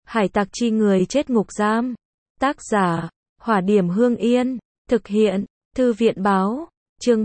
Hải tặc chi người chết ngục giam. Tác giả, Hỏa Điểm Hương Yên. Thực hiện, Thư viện báo. Chương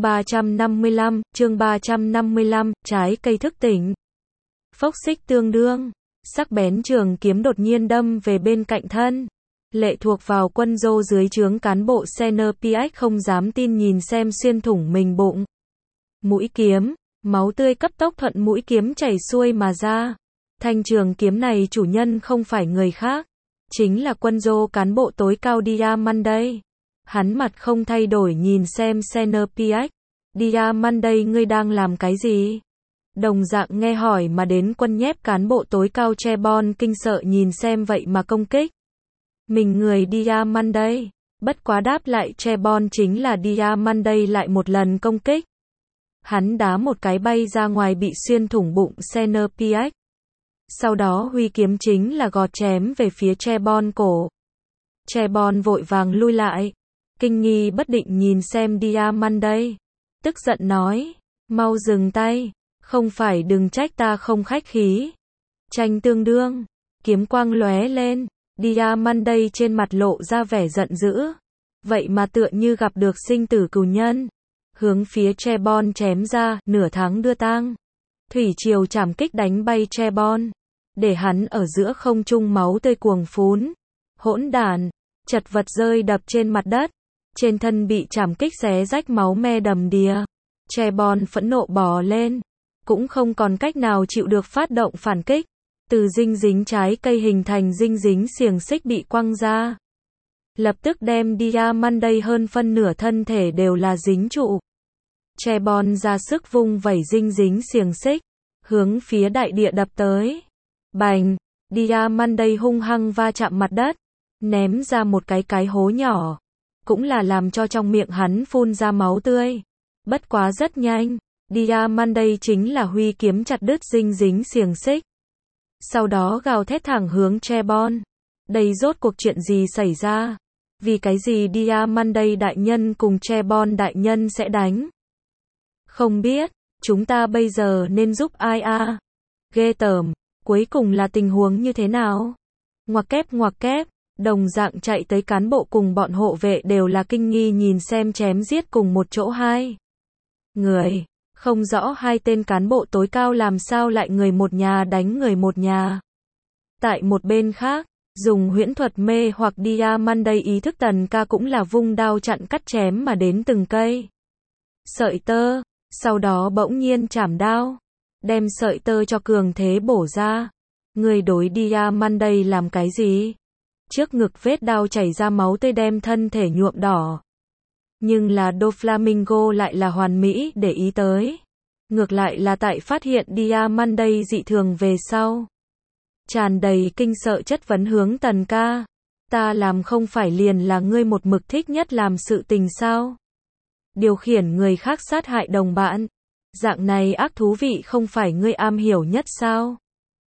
355, trái cây thức tỉnh. Phốc xích tương đương. Sắc bén trường kiếm đột nhiên đâm về bên cạnh thân. Lệ thuộc vào quân Dô dưới trướng cán bộ Sener-Piac không dám tin nhìn xem xuyên thủng mình bụng. Mũi kiếm, máu tươi cấp tốc thuận mũi kiếm chảy xuôi mà ra. Thanh trường kiếm này chủ nhân không phải người khác, chính là quân Dô cán bộ tối cao Diamandei. Hắn mặt không thay đổi nhìn xem Sener-Piac. Diamandei, ngươi đang làm cái gì? Đồng dạng nghe hỏi mà đến quân nhép cán bộ tối cao Chebon kinh sợ nhìn xem vậy mà công kích. Mình người Diamandei. Bất quá đáp lại Chebon chính là Diamandei lại một lần công kích. Hắn đá một cái bay ra ngoài bị xuyên thủng bụng Sener-Piac. Sau đó huy kiếm chính là gọt chém về phía Chebon cổ. Chebon vội vàng lui lại. Kinh nghi bất định nhìn xem Diamandei. Tức giận nói, mau dừng tay, không phải đừng trách ta không khách khí. Tranh tương đương, kiếm quang lóe lên, Diamandei trên mặt lộ ra vẻ giận dữ. Vậy mà tựa như gặp được sinh tử cừu nhân. Hướng phía Chebon chém ra, nửa tháng đưa tang. Thủy triều trảm kích đánh bay Chebon, để hắn ở giữa không trung máu tươi cuồng phún. Hỗn đản, chật vật rơi đập trên mặt đất. Trên thân bị trảm kích xé rách máu me đầm đìa. Chebon phẫn nộ bò lên, cũng không còn cách nào chịu được phát động phản kích. Từ dinh dính trái cây hình thành dinh dính xiềng xích bị quăng ra. Lập tức đem Diamandei hơn phân nửa thân thể đều là dính trụ. Chebon ra sức vung vẩy dinh dính xiềng xích, hướng phía đại địa đập tới. Bành, Diamandei hung hăng va chạm mặt đất, ném ra một cái hố nhỏ. Cũng là làm cho trong miệng hắn phun ra máu tươi. Bất quá rất nhanh, Diamandei chính là huy kiếm chặt đứt dinh dính xiềng xích. Sau đó gào thét thẳng hướng Chebon. Đây rốt cuộc chuyện gì xảy ra? Vì cái gì Diamandei đại nhân cùng Chebon đại nhân sẽ đánh? Không biết, chúng ta bây giờ nên giúp ai à? Ghê tởm, cuối cùng là tình huống như thế nào? Ngoặc kép, đồng dạng chạy tới cán bộ cùng bọn hộ vệ đều là kinh nghi nhìn xem chém giết cùng một chỗ hai người. Không rõ hai tên cán bộ tối cao làm sao lại người một nhà đánh người một nhà. Tại một bên khác, dùng huyễn thuật mê hoặc Diamandei ý thức Tần Ca cũng là vung đao chặn cắt chém mà đến từng cây sợi tơ, sau đó bỗng nhiên chảm đao, đem sợi tơ cho cường thế bổ ra. Người đối Diamandei làm cái gì? Trước ngực vết đao chảy ra máu tươi đem thân thể nhuộm đỏ. Nhưng là Doflamingo lại là hoàn mỹ để ý tới. Ngược lại là tại phát hiện Diamandei dị thường về sau. Tràn đầy kinh sợ chất vấn hướng Tần Ca. Ta làm không phải liền là ngươi một mực thích nhất làm sự tình sao? Điều khiển người khác sát hại đồng bạn. Dạng này ác thú vị không phải ngươi am hiểu nhất sao?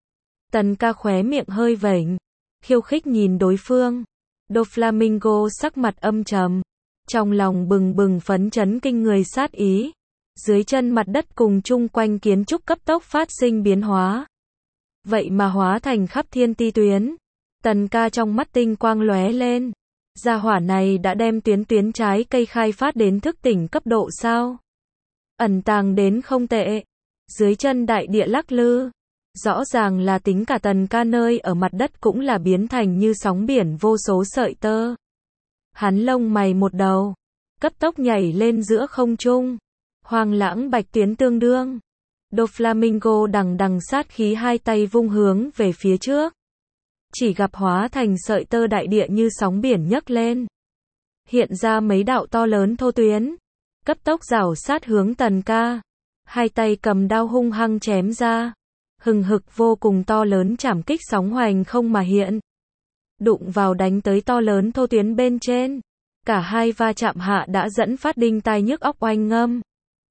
Tần Ca khóe miệng hơi vểnh, khiêu khích nhìn đối phương. Doflamingo sắc mặt âm trầm, trong lòng bừng bừng phấn chấn kinh người sát ý. Dưới chân mặt đất cùng chung quanh kiến trúc cấp tốc phát sinh biến hóa. Vậy mà hóa thành khắp thiên ti tuyến. Tần Ca trong mắt tinh quang lóe lên. Gia hỏa này đã đem tuyến trái cây khai phát đến thức tỉnh cấp độ sao? Ẩn tàng đến không tệ. Dưới chân đại địa lắc lư. Rõ ràng là tính cả Tần Ca nơi ở mặt đất cũng là biến thành như sóng biển vô số sợi tơ. Hắn lông mày một đầu, cấp tốc nhảy lên giữa không trung. Hoang lãng bạch tuyến tương đương. Doflamingo đằng sát khí hai tay vung hướng về phía trước. Chỉ gặp hóa thành sợi tơ đại địa như sóng biển nhấc lên. Hiện ra mấy đạo to lớn thô tuyến. Cấp tốc rảo sát hướng Tần Ca. Hai tay cầm đao hung hăng chém ra. Hừng hực vô cùng to lớn trảm kích sóng hoành không mà hiện. Đụng vào đánh tới to lớn thô tuyến bên trên. Cả hai va chạm hạ đã dẫn phát đinh tai nhức óc oanh ngâm.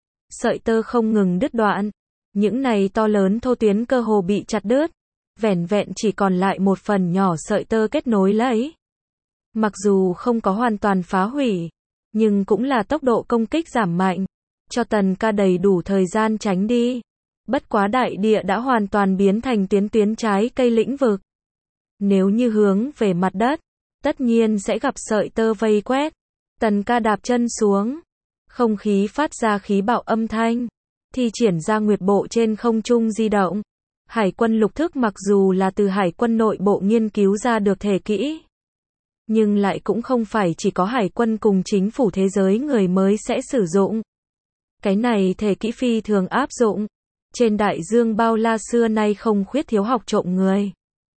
Sợi tơ không ngừng đứt đoạn. Những này to lớn thô tuyến cơ hồ bị chặt đứt. Vẻn vẹn chỉ còn lại một phần nhỏ sợi tơ kết nối lấy. Mặc dù không có hoàn toàn phá hủy, nhưng cũng là tốc độ công kích giảm mạnh. Cho Tần Ca đầy đủ thời gian tránh đi. Bất quá đại địa đã hoàn toàn biến thành tuyến trái cây lĩnh vực. Nếu như hướng về mặt đất, tất nhiên sẽ gặp sợi tơ vây quét. Tần ca đạp chân xuống. Không khí phát ra khí bạo âm thanh. Thi triển ra nguyệt bộ trên không trung di động. Hải quân lục thức mặc dù là từ hải quân nội bộ nghiên cứu ra được thể kỹ, nhưng lại cũng không phải chỉ có hải quân cùng chính phủ thế giới người mới sẽ sử dụng. Cái này thể kỹ phi thường áp dụng. Trên đại dương bao la xưa nay không khuyết thiếu học trộm người.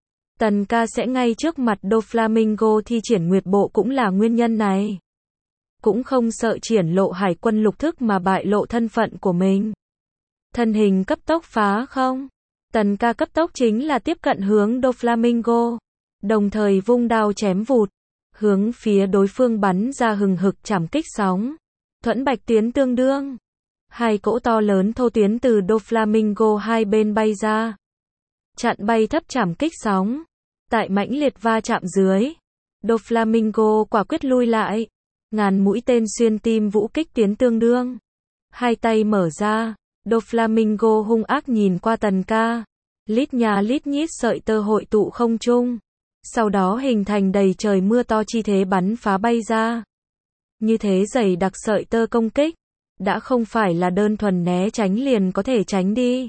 Tần ca sẽ ngay trước mặt Doflamingo thi triển nguyệt bộ cũng là nguyên nhân này. Cũng không sợ triển lộ hải quân lục thức mà bại lộ thân phận của mình. Thân hình cấp tốc phá không? Tần ca cấp tốc chính là tiếp cận hướng Doflamingo, đồng thời vung đao chém vụt, hướng phía đối phương bắn ra hừng hực chảm kích sóng. Thuẫn bạch tuyến tương đương. Hai cỗ to lớn thô tuyến từ Doflamingo hai bên bay ra, chặn bay thấp chảm kích sóng. Tại mãnh liệt va chạm dưới, Doflamingo quả quyết lui lại. Ngàn mũi tên xuyên tim vũ kích tiến tương đương. Hai tay mở ra, Doflamingo hung ác nhìn qua tần ca. Lít nhà lít nhít sợi tơ hội tụ không trung. Sau đó hình thành đầy trời mưa to chi thế bắn phá bay ra. Như thế dày đặc sợi tơ công kích, đã không phải là đơn thuần né tránh liền có thể tránh đi.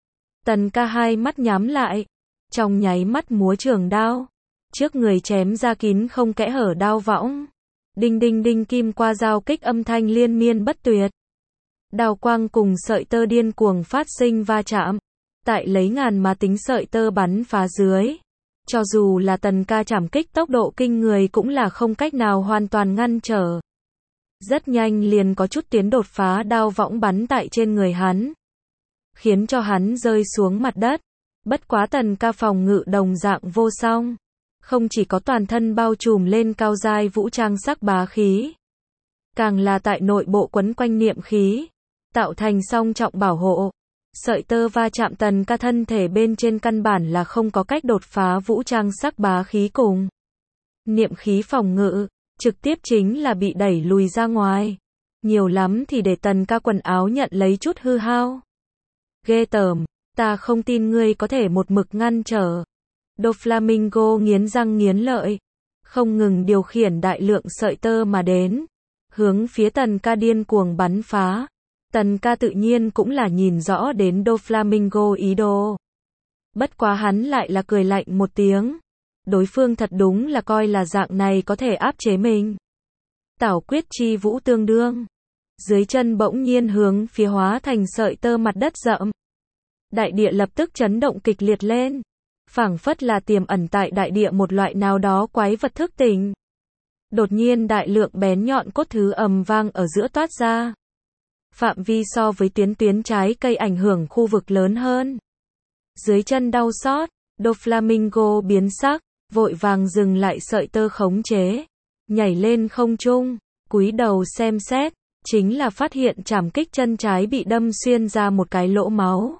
Tần ca hai mắt nhắm lại, trong nháy mắt múa trường đao, trước người chém ra kín không kẽ hở đao võng. Đinh đinh đinh kim qua giao kích âm thanh liên miên bất tuyệt. Đao quang cùng sợi tơ điên cuồng phát sinh va chạm. Tại lấy ngàn mà tính sợi tơ bắn phá dưới. Cho dù là tần ca chảm kích tốc độ kinh người cũng là không cách nào hoàn toàn ngăn trở. Rất nhanh liền có chút tiến đột phá đao võng bắn tại trên người hắn, khiến cho hắn rơi xuống mặt đất. Bất quá tần ca phòng ngự đồng dạng vô song. Không chỉ có toàn thân bao trùm lên cao giai vũ trang sắc bá khí, càng là tại nội bộ quấn quanh niệm khí, tạo thành song trọng bảo hộ. Sợi tơ va chạm tần ca thân thể bên trên căn bản là không có cách đột phá vũ trang sắc bá khí cùng niệm khí phòng ngự, trực tiếp chính là bị đẩy lùi ra ngoài. Nhiều lắm thì để tần ca quần áo nhận lấy chút hư hao. Ghê tởm, ta không tin ngươi có thể một mực ngăn trở. Doflamingo nghiến răng nghiến lợi, không ngừng điều khiển đại lượng sợi tơ mà đến, hướng phía tần ca điên cuồng bắn phá. Tần ca tự nhiên cũng là nhìn rõ đến Doflamingo ý đồ. Bất quá hắn lại là cười lạnh một tiếng. Đối phương thật đúng là coi là dạng này có thể áp chế mình. Tảo quyết chi vũ tương đương. Dưới chân bỗng nhiên hướng phía hóa thành sợi tơ mặt đất rậm. Đại địa lập tức chấn động kịch liệt lên. Phảng phất là tiềm ẩn tại đại địa một loại nào đó quái vật thức tỉnh. Đột nhiên đại lượng bén nhọn cốt thứ ầm vang ở giữa toát ra. Phạm vi so với tuyến trái cây ảnh hưởng khu vực lớn hơn. Dưới chân đau xót, Doflamingo biến sắc, vội vàng dừng lại sợi tơ khống chế, nhảy lên không trung, cúi đầu xem xét, chính là phát hiện chảm kích chân trái bị đâm xuyên ra một cái lỗ máu.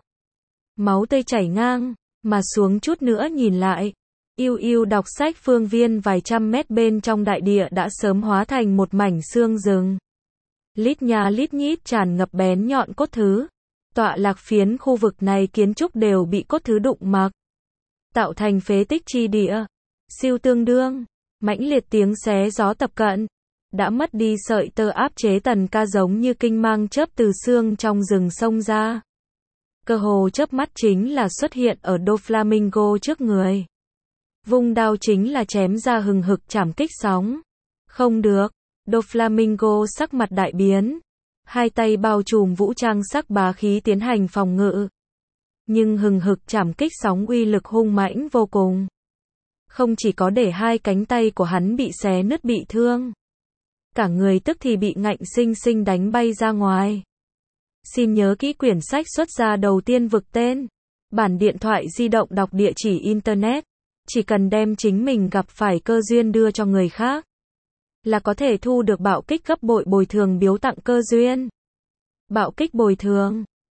Máu tươi chảy ngang, mà xuống chút nữa nhìn lại, Yêu Yêu đọc sách phương viên vài trăm mét bên trong đại địa đã sớm hóa thành một mảnh xương rừng. Lít nhà lít nhít tràn ngập bén nhọn cốt thứ. Tọa lạc phiến khu vực này kiến trúc đều bị cốt thứ đụng mặc, tạo thành phế tích chi địa. Siêu tương đương, mãnh liệt tiếng xé gió tập cận, đã mất đi sợi tơ áp chế tần ca giống như kinh mang chớp từ xương trong rừng sông ra. Cơ hồ chớp mắt chính là xuất hiện ở Doflamingo trước người. Vung đao chính là chém ra hừng hực chảm kích sóng. Không được, Doflamingo sắc mặt đại biến. Hai tay bao trùm vũ trang sắc bá khí tiến hành phòng ngự. Nhưng hừng hực chảm kích sóng uy lực hung mãnh vô cùng. Không chỉ có để hai cánh tay của hắn bị xé nứt bị thương, cả người tức thì bị ngạnh sinh sinh đánh bay ra ngoài. Xin nhớ kỹ quyển sách xuất ra đầu tiên vực tên. Bản điện thoại di động đọc địa chỉ Internet. Chỉ cần đem chính mình gặp phải cơ duyên đưa cho người khác, là có thể thu được bạo kích gấp bội bồi thường biếu tặng cơ duyên. Bạo kích bồi thường.